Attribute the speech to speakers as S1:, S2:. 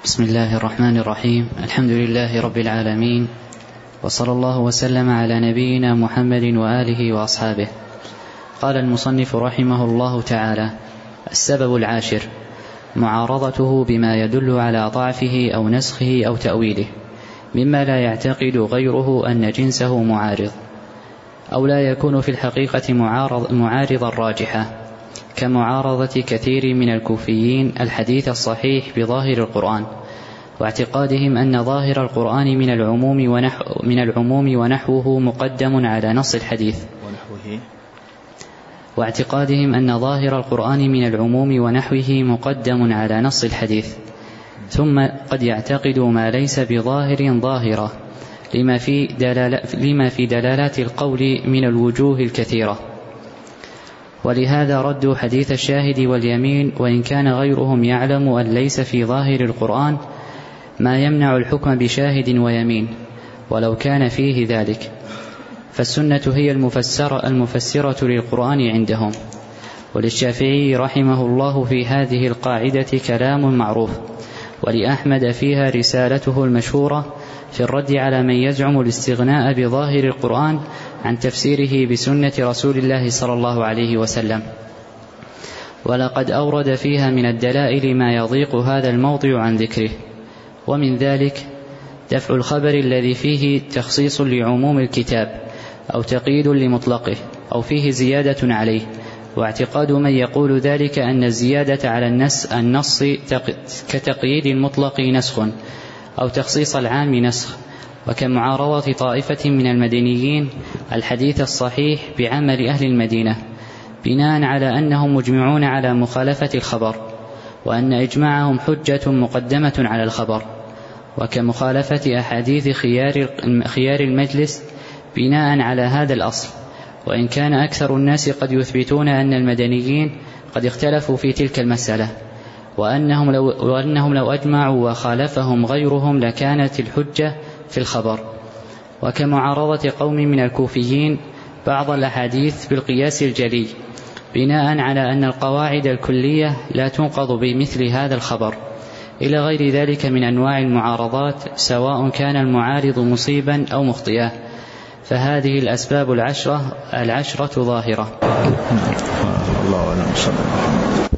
S1: بسم الله الرحمن الرحيم. الحمد لله رب العالمين، وصلى الله وسلم على نبينا محمد وآله وأصحابه. قال المصنف رحمه الله تعالى: السبب العاشر معارضته بما يدل على ضعفه أو نسخه أو تأويله، مما لا يعتقد غيره أن جنسه معارض، أو لا يكون في الحقيقة معارضا راجحا، كمعارضة كثير من الكوفيين الحديث الصحيح بظاهر القرآن، واعتقادهم أن ظاهر القرآن من العموم ونحوه مقدم على نص الحديث، واعتقادهم أن ظاهر القرآن من العموم ونحوه مقدم على نص الحديث، ثم قد يعتقد ما ليس بظاهر ظاهرة لما في دلالات القول من الوجوه الكثيرة. ولهذا ردوا حديث الشاهد واليمين، وإن كان غيرهم يعلم أن ليس في ظاهر القرآن ما يمنع الحكم بشاهد ويمين ولو كان فيه ذلك. فالسنة هي المفسرة للقرآن عندهم. وللشافعي رحمه الله في هذه القاعدة كلام معروف، ولأحمد فيها رسالته المشهورة في الرد على من يزعم الاستغناء بظاهر القرآن عن تفسيره بسنة رسول الله صلى الله عليه وسلم. ولقد أورد فيها من الدلائل ما يضيق هذا الموضع عن ذكره، ومن ذلك دفع الخبر الذي فيه تخصيص لعموم الكتاب أو تقييد لمطلقه أو فيه زيادة عليه، واعتقاد من يقول ذلك أن الزيادة على النص كتقييد المطلق نسخ، أو تخصيص العام نسخ، وكمعارضة طائفة من المدنيين الحديث الصحيح بعمل أهل المدينة بناء على أنهم مجمعون على مخالفة الخبر، وأن إجماعهم حجة مقدمة على الخبر، وكمخالفة أحاديث خيار المجلس بناء على هذا الأصل، وإن كان أكثر الناس قد يثبتون أن المدنيين قد اختلفوا في تلك المسألة، وأنهم لو أجمعوا وخالفهم غيرهم لكانت الحجة في الخبر. وكمعارضة قوم من الكوفيين بعض الأحاديث بالقياس الجلي بناء على أن القواعد الكلية لا تنقض بمثل هذا الخبر، إلى غير ذلك من أنواع المعارضات، سواء كان المعارض مصيبا أو مخطئا. فهذه الأسباب العشرة ظاهرة. الله أعلم.